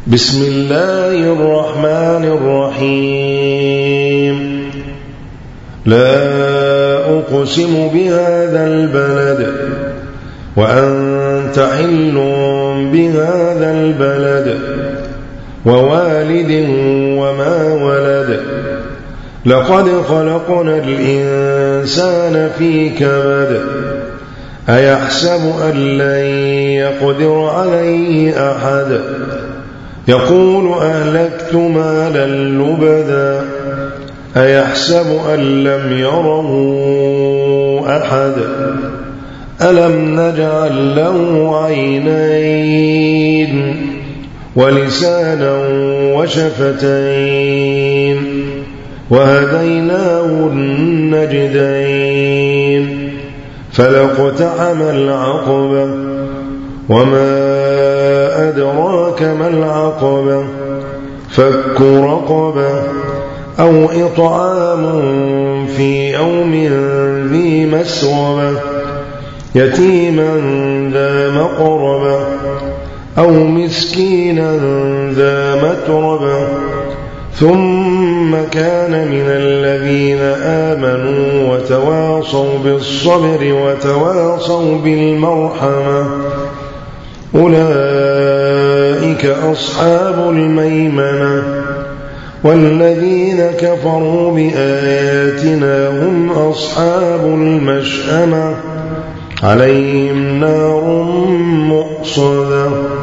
بسم الله الرحمن الرحيم. لا أقسم بهذا البلد وأنت حل بهذا البلد ووالد وما ولد لقد خلقنا الإنسان في كبد أيحسب أن لن يقدر عليه أحد يقول أهلكت مالا لبدا أيحسب أن لم يره أحد ألم نجعل له عينين ولسانا وشفتين وهديناه النجدين فلاقتحم العقبة وما أدراك ما العقبة فك رقبة أو إطعام في يوم ذي مسغبة يتيما ذا مقربة أو مسكينا ذا متربة ثم كان من الذين آمنوا وتواصوا بالصبر وتواصوا بالمرحمة أولئك أصحاب الميمنة والذين كفروا بآياتنا هم أصحاب المشأمة عليهم نار مؤصدة